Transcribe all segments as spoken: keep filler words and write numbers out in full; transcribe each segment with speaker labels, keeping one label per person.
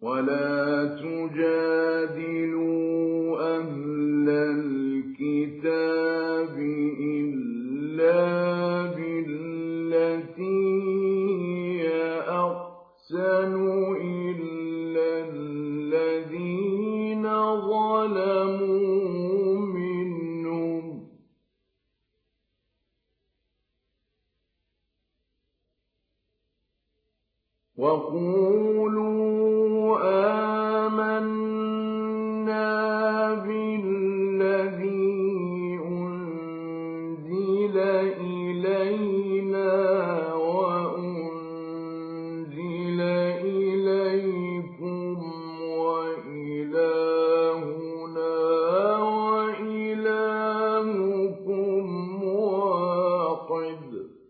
Speaker 1: ولا تجادلوا أهل الكتاب إلا بالتي هي أحسن إلا الذين ظلموا منهم وقولوا آمنا بالذي أنزل إلينا وأنزل إليكم وإلهنا وإلهكم واحد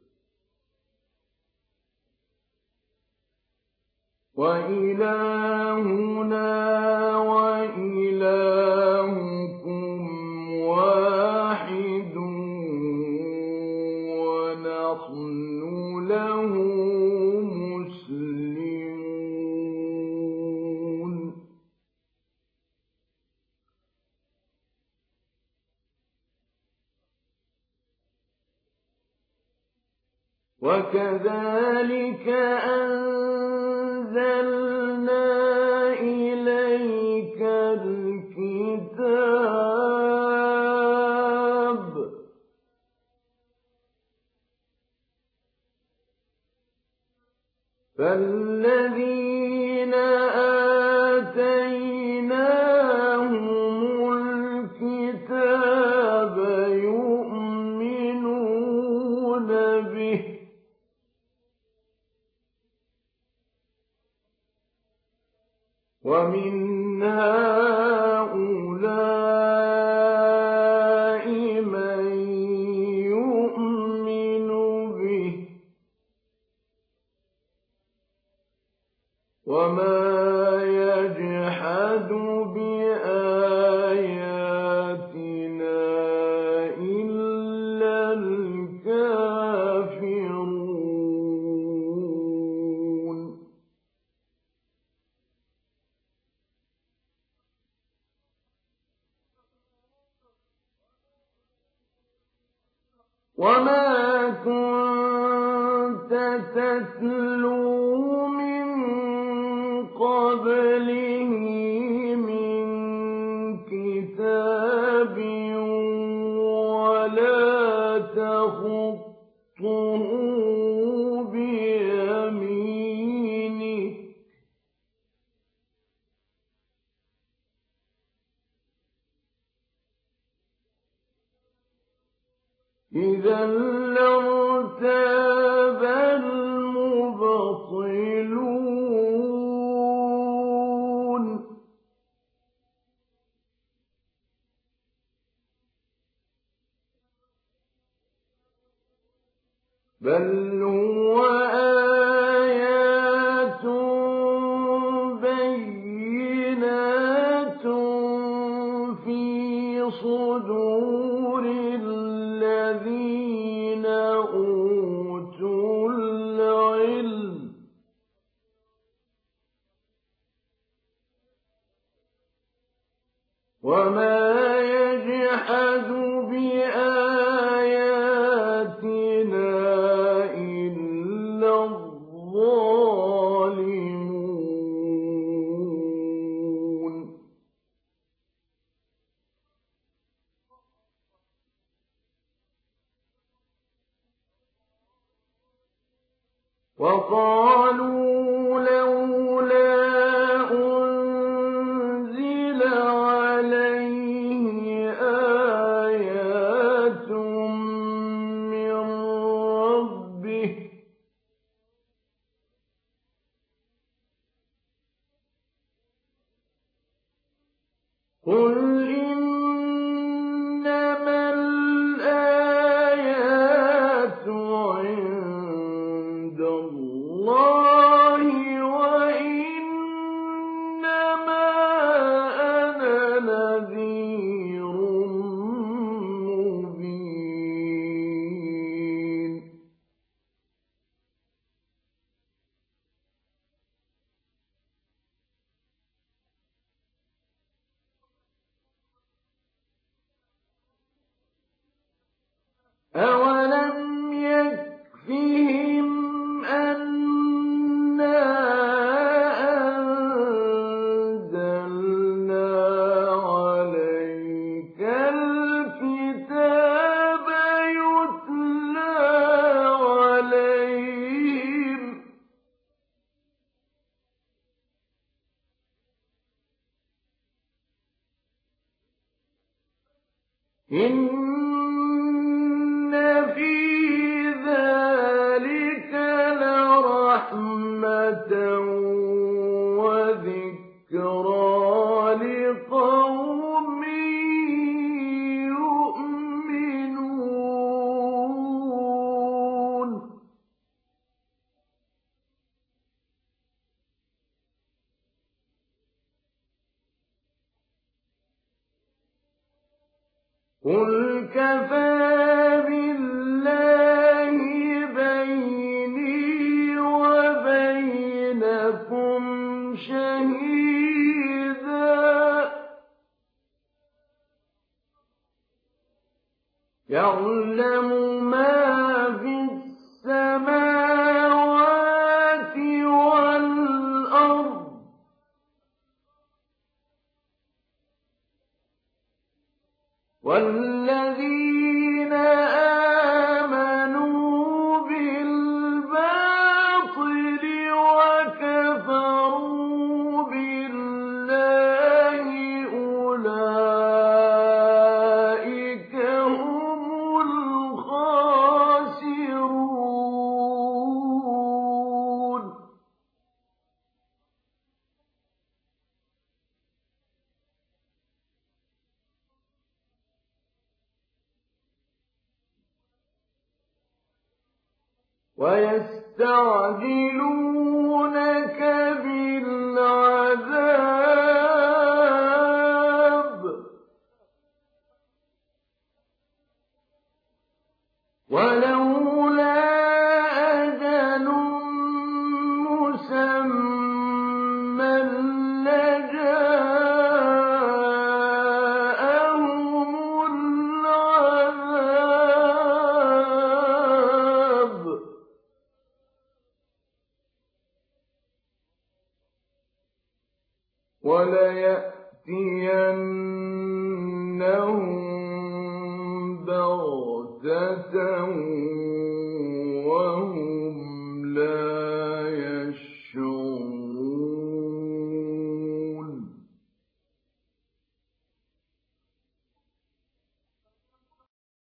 Speaker 1: وإلهنا وإلهكم واحد ونحن له مسلمون. وكذلك أنزلنا إليك الكتاب فالذين آتيناهم الكتاب يؤمنون به ومن هؤلاء من يؤمن به وما يجحد بآياتنا إلا الكافرون. وما كنت تتلو من قبله من كتاب ولا تخطه بيمينك إذا لارتاب المبطلون. بل هو آيات بينات في صدور الذين أوتوا العلم وما يجحد بآياتنا إلا الظالمون. وقالوا لولا أنزل عليه آيات من ربه قل إنما الآيات عند الله وإنما أنا نذير مبين. أَوَلَمْ يَكْفِهِمْ أَنَّا أَنزَلْنَا عَلَيْكَ الْكِتَابَ يُتْلَىٰ عَلَيْهِمْ إِنَّ فِي ذَٰلِكَ لَرَحْمَةً وَذِكْرَىٰ لِقَوْمٍ يُؤْمِنُونَ قُلْ كَفَىٰ بِاللَّهِ بَيْنِي وَبَيْنَكُمْ شَهِيدًا يَعْلَمُ مَا فِي السَّمَاوَاتِ وَالْأَرْضِ وَالَّذِينَ آمَنُوا بِالْبَاطِلِ وَكَفَرُوا بِاللَّهِ أُولَٰئِكَ هُمُ الْخَاسِرُونَ وَيَسْتَعْجِلُونَكَ بِالْعَذَابِ وَلَوْلَا أَجَلٌ مُّسَمًّى لَّجَاءَهُمُ الْعَذَابُ وَلَيَأْتِيَنَّهُم بَغْتَةً